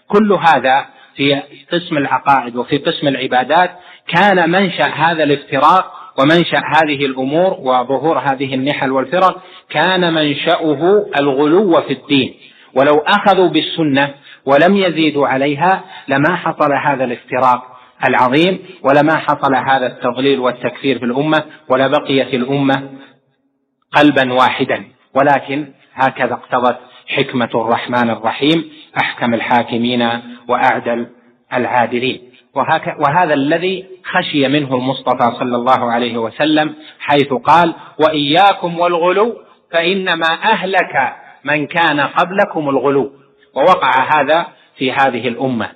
كل هذا في قسم العقائد وفي قسم العبادات كان منشأ هذا الافتراق ومنشأ هذه الأمور وظهور هذه النحل والفرق كان منشأه الغلو في الدين. ولو أخذوا بالسنة ولم يزيدوا عليها لما حصل هذا الافتراق العظيم ولما حصل هذا التضليل والتكفير في الأمة ولا بقيت الأمة قلبا واحدا. ولكن هكذا اقتضت حكمة الرحمن الرحيم أحكم الحاكمين وأعدل العادلين. وهذا الذي خشي منه المصطفى صلى الله عليه وسلم حيث قال: وإياكم والغلو فإنما أهلك من كان قبلكم الغلو. ووقع هذا في هذه الأمة.